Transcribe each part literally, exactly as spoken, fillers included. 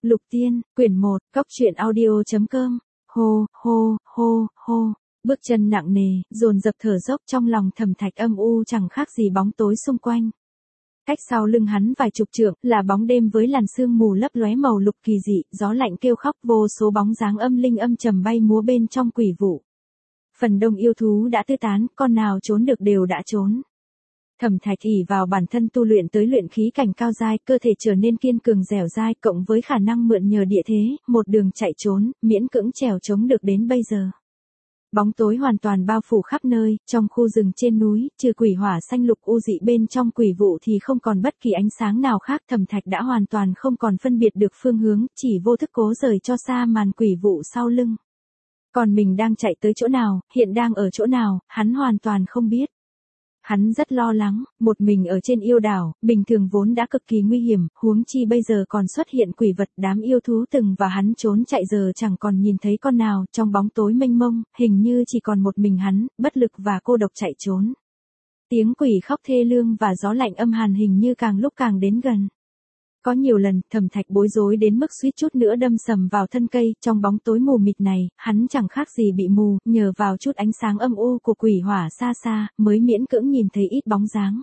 Lục Tiên, quyển một, cốc truyện audio.com. Hô, hô, hô, hô. Bước chân nặng nề, dồn dập thở dốc trong lòng Thẩm Thạch âm u chẳng khác gì bóng tối xung quanh. Cách sau lưng hắn vài chục trượng, là bóng đêm với làn sương mù lấp lóe màu lục kỳ dị, gió lạnh kêu khóc, vô số bóng dáng âm linh âm trầm bay múa bên trong quỷ vụ. Phần đông yêu thú đã tư tán, con nào trốn được đều đã trốn. Thẩm Thạch ỷ vào bản thân tu luyện tới luyện khí cảnh cao giai, cơ thể trở nên kiên cường dẻo dai, cộng với khả năng mượn nhờ địa thế, một đường chạy trốn, miễn cưỡng trèo chống được đến bây giờ. Bóng tối hoàn toàn bao phủ khắp nơi, trong khu rừng trên núi, trừ quỷ hỏa xanh lục u dị bên trong quỷ vụ thì không còn bất kỳ ánh sáng nào khác. Thẩm Thạch đã hoàn toàn không còn phân biệt được phương hướng, chỉ vô thức cố rời cho xa màn quỷ vụ sau lưng. Còn mình đang chạy tới chỗ nào, hiện đang ở chỗ nào, hắn hoàn toàn không biết. Hắn rất lo lắng, một mình ở trên yêu đảo, bình thường vốn đã cực kỳ nguy hiểm, huống chi bây giờ còn xuất hiện quỷ vật, đám yêu thú từng và hắn trốn chạy giờ chẳng còn nhìn thấy con nào, trong bóng tối mênh mông, hình như chỉ còn một mình hắn, bất lực và cô độc chạy trốn. Tiếng quỷ khóc thê lương và gió lạnh âm hàn hình như càng lúc càng đến gần. Có nhiều lần, Thẩm Thạch bối rối đến mức suýt chút nữa đâm sầm vào thân cây, trong bóng tối mù mịt này, hắn chẳng khác gì bị mù, nhờ vào chút ánh sáng âm u của quỷ hỏa xa xa, mới miễn cưỡng nhìn thấy ít bóng dáng.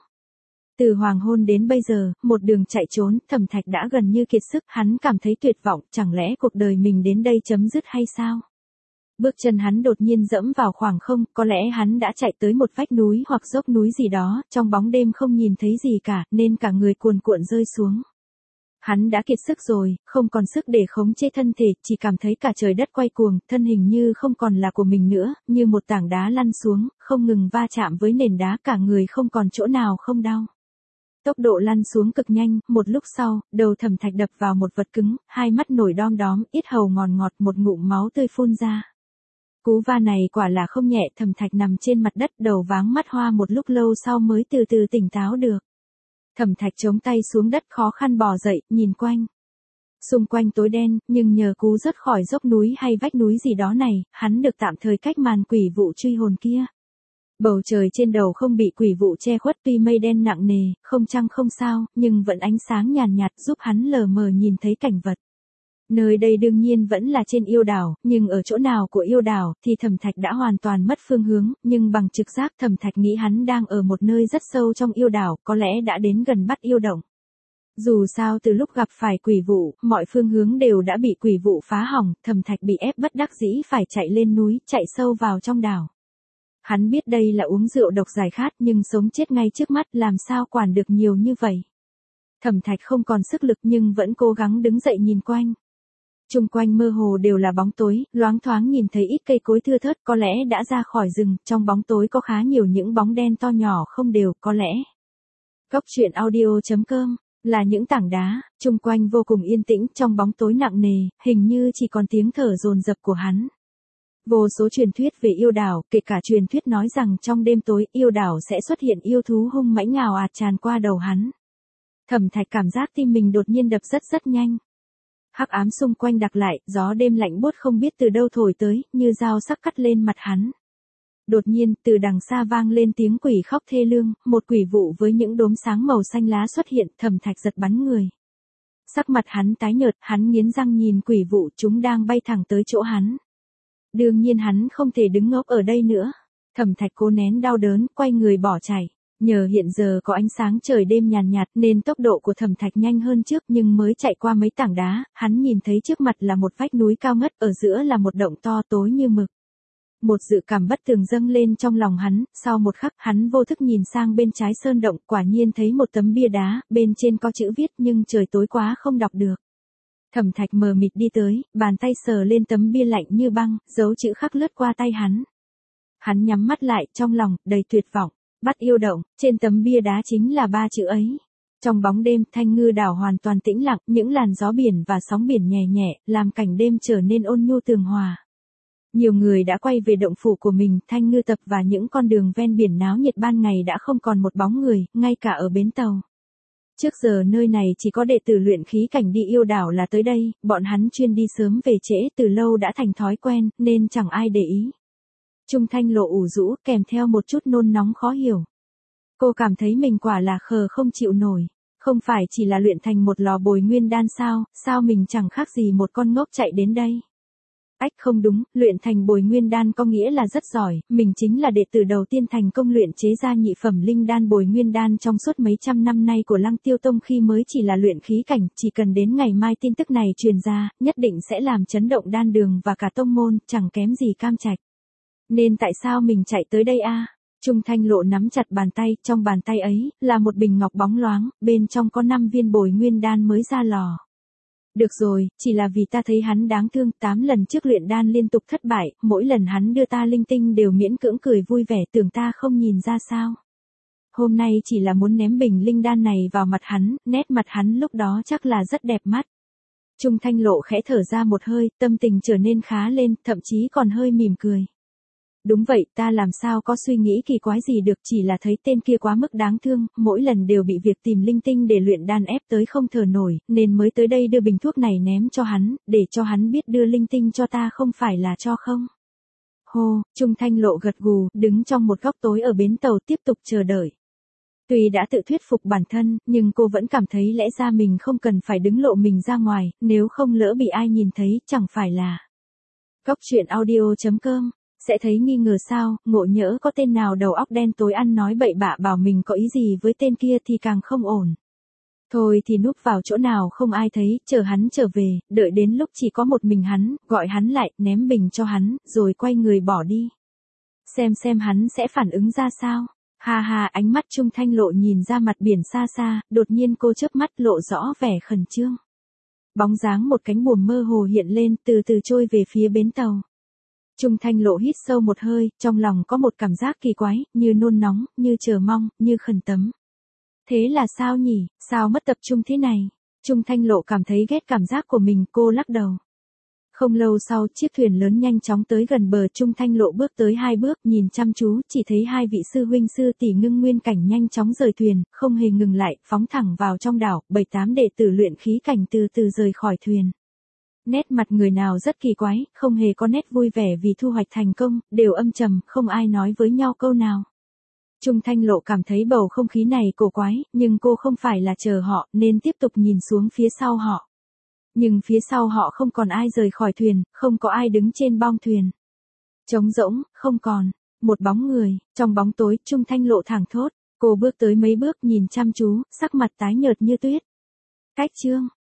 Từ hoàng hôn đến bây giờ, một đường chạy trốn, Thẩm Thạch đã gần như kiệt sức, hắn cảm thấy tuyệt vọng, chẳng lẽ cuộc đời mình đến đây chấm dứt hay sao? Bước chân hắn đột nhiên dẫm vào khoảng không, có lẽ hắn đã chạy tới một vách núi hoặc dốc núi gì đó, trong bóng đêm không nhìn thấy gì cả, nên cả người cuồn cuộn rơi xuống. Hắn đã kiệt sức rồi, không còn sức để khống chế thân thể, chỉ cảm thấy cả trời đất quay cuồng, thân hình như không còn là của mình nữa, như một tảng đá lăn xuống, không ngừng va chạm với nền đá, cả người không còn chỗ nào không đau. Tốc độ lăn xuống cực nhanh, một lúc sau, đầu Thẩm Thạch đập vào một vật cứng, hai mắt nổi đom đóm, yết hầu ngọt ngọt, một ngụm máu tươi phun ra. Cú va này quả là không nhẹ, Thẩm Thạch nằm trên mặt đất, đầu váng mắt hoa, một lúc lâu sau mới từ từ tỉnh táo được. Thẩm Thạch chống tay xuống đất, khó khăn bò dậy, nhìn quanh. Xung quanh tối đen, nhưng nhờ cú rớt khỏi dốc núi hay vách núi gì đó này, hắn được tạm thời cách màn quỷ vụ truy hồn kia. Bầu trời trên đầu không bị quỷ vụ che khuất, tuy mây đen nặng nề, không trăng không sao, nhưng vẫn ánh sáng nhàn nhạt giúp hắn lờ mờ nhìn thấy cảnh vật. Nơi đây đương nhiên vẫn là trên yêu đảo, nhưng ở chỗ nào của yêu đảo thì Thẩm Thạch đã hoàn toàn mất phương hướng, nhưng bằng trực giác Thẩm Thạch nghĩ hắn đang ở một nơi rất sâu trong yêu đảo, có lẽ đã đến gần Bắt Yêu Động. Dù sao từ lúc gặp phải quỷ vụ, mọi phương hướng đều đã bị quỷ vụ phá hỏng, Thẩm Thạch bị ép bất đắc dĩ phải chạy lên núi, chạy sâu vào trong đảo. Hắn biết đây là uống rượu độc giải khát, nhưng sống chết ngay trước mắt, làm sao quản được nhiều như vậy. Thẩm Thạch không còn sức lực nhưng vẫn cố gắng đứng dậy nhìn quanh. Chung quanh mơ hồ đều là bóng tối, loáng thoáng nhìn thấy ít cây cối thưa thớt, có lẽ đã ra khỏi rừng, trong bóng tối có khá nhiều những bóng đen to nhỏ không đều, có lẽ. Cốc truyện audio.com, là những tảng đá, chung quanh vô cùng yên tĩnh, trong bóng tối nặng nề, hình như chỉ còn tiếng thở dồn dập của hắn. Vô số truyền thuyết về yêu đảo, kể cả truyền thuyết nói rằng trong đêm tối, yêu đảo sẽ xuất hiện yêu thú hung mãnh ào ạt tràn qua đầu hắn. Thẩm Thạch cảm giác tim mình đột nhiên đập rất rất nhanh. Hắc ám xung quanh đặc lại, gió đêm lạnh buốt không biết từ đâu thổi tới, như dao sắc cắt lên mặt hắn. Đột nhiên, từ đằng xa vang lên tiếng quỷ khóc thê lương, một quỷ vụ với những đốm sáng màu xanh lá xuất hiện, Thẩm Thạch giật bắn người. Sắc mặt hắn tái nhợt, hắn nghiến răng nhìn quỷ vụ, chúng đang bay thẳng tới chỗ hắn. Đương nhiên hắn không thể đứng ngốc ở đây nữa. Thẩm Thạch cố nén đau đớn, quay người bỏ chạy. Nhờ hiện giờ có ánh sáng trời đêm nhàn nhạt, nhạt nên tốc độ của Thẩm Thạch nhanh hơn trước, nhưng mới chạy qua mấy tảng đá, hắn nhìn thấy trước mặt là một vách núi cao ngất, ở giữa là một động to tối như mực. Một dự cảm bất tường dâng lên trong lòng hắn, sau một khắc hắn vô thức nhìn sang bên trái sơn động, quả nhiên thấy một tấm bia đá, bên trên có chữ viết nhưng trời tối quá không đọc được. Thẩm Thạch mờ mịt đi tới, bàn tay sờ lên tấm bia lạnh như băng, dấu chữ khắc lướt qua tay hắn. Hắn nhắm mắt lại, trong lòng đầy tuyệt vọng. Bắt Yêu Động, trên tấm bia đá chính là ba chữ ấy. Trong bóng đêm, Thanh Ngư đảo hoàn toàn tĩnh lặng, những làn gió biển và sóng biển nhẹ nhẹ, làm cảnh đêm trở nên ôn nhu tường hòa. Nhiều người đã quay về động phủ của mình, Thanh Ngư tập và những con đường ven biển náo nhiệt ban ngày đã không còn một bóng người, ngay cả ở bến tàu. Trước giờ nơi này chỉ có đệ tử luyện khí cảnh đi yêu đảo là tới đây, bọn hắn chuyên đi sớm về trễ, từ lâu đã thành thói quen, nên chẳng ai để ý. Trung Thanh lộ ủ rũ, kèm theo một chút nôn nóng khó hiểu. Cô cảm thấy mình quả là khờ không chịu nổi. Không phải chỉ là luyện thành một lò bồi nguyên đan sao, sao mình chẳng khác gì một con ngốc chạy đến đây. Ách không đúng, luyện thành bồi nguyên đan có nghĩa là rất giỏi, mình chính là đệ tử đầu tiên thành công luyện chế ra nhị phẩm linh đan bồi nguyên đan trong suốt mấy trăm năm nay của Lăng Tiêu Tông khi mới chỉ là luyện khí cảnh, chỉ cần đến ngày mai tin tức này truyền ra, nhất định sẽ làm chấn động đan đường và cả tông môn, chẳng kém gì Cam Trạch. Nên tại sao mình chạy tới đây a? Trung Thanh Lộ nắm chặt bàn tay, trong bàn tay ấy, là một bình ngọc bóng loáng, bên trong có năm viên bồi nguyên đan mới ra lò. Được rồi, chỉ là vì ta thấy hắn đáng thương, tám lần trước luyện đan liên tục thất bại, mỗi lần hắn đưa ta linh tinh đều miễn cưỡng cười vui vẻ, tưởng ta không nhìn ra sao. Hôm nay chỉ là muốn ném bình linh đan này vào mặt hắn, nét mặt hắn lúc đó chắc là rất đẹp mắt. Trung Thanh Lộ khẽ thở ra một hơi, tâm tình trở nên khá lên, thậm chí còn hơi mỉm cười. Đúng vậy, ta làm sao có suy nghĩ kỳ quái gì được, chỉ là thấy tên kia quá mức đáng thương, mỗi lần đều bị việc tìm linh tinh để luyện đan ép tới không thở nổi, nên mới tới đây đưa bình thuốc này ném cho hắn, để cho hắn biết đưa linh tinh cho ta không phải là cho không. Hô, Trung Thanh Lộ gật gù, đứng trong một góc tối ở bến tàu tiếp tục chờ đợi. Tuy đã tự thuyết phục bản thân, nhưng cô vẫn cảm thấy lẽ ra mình không cần phải đứng lộ mình ra ngoài, nếu không lỡ bị ai nhìn thấy, chẳng phải là. Cóc truyện audio chấm com sẽ thấy nghi ngờ sao, ngộ nhỡ có tên nào đầu óc đen tối ăn nói bậy bạ bảo mình có ý gì với tên kia thì càng không ổn. Thôi thì núp vào chỗ nào không ai thấy, chờ hắn trở về, đợi đến lúc chỉ có một mình hắn, gọi hắn lại, ném bình cho hắn, rồi quay người bỏ đi. Xem xem hắn sẽ phản ứng ra sao. Ha ha, ánh mắt Trung Thanh Lộ nhìn ra mặt biển xa xa, đột nhiên cô chớp mắt lộ rõ vẻ khẩn trương. Bóng dáng một cánh buồm mơ hồ hiện lên, từ từ trôi về phía bến tàu. Trung Thanh Lộ hít sâu một hơi, trong lòng có một cảm giác kỳ quái, như nôn nóng, như chờ mong, như khẩn tấm. Thế là sao nhỉ, sao mất tập trung thế này? Trung Thanh Lộ cảm thấy ghét cảm giác của mình, cô lắc đầu. Không lâu sau, chiếc thuyền lớn nhanh chóng tới gần bờ, Trung Thanh Lộ bước tới hai bước, nhìn chăm chú, chỉ thấy hai vị sư huynh sư tỷ Ngưng Nguyên Cảnh nhanh chóng rời thuyền, không hề ngừng lại, phóng thẳng vào trong đảo, bảy tám đệ tử luyện khí cảnh từ từ rời khỏi thuyền. Nét mặt người nào rất kỳ quái, không hề có nét vui vẻ vì thu hoạch thành công, đều âm trầm, không ai nói với nhau câu nào. Trung Thanh Lộ cảm thấy bầu không khí này cổ quái, nhưng cô không phải là chờ họ, nên tiếp tục nhìn xuống phía sau họ. Nhưng phía sau họ không còn ai rời khỏi thuyền, không có ai đứng trên bong thuyền. Trống rỗng, không còn, một bóng người, trong bóng tối, Trung Thanh Lộ thảng thốt, cô bước tới mấy bước nhìn chăm chú, sắc mặt tái nhợt như tuyết. Cách chương.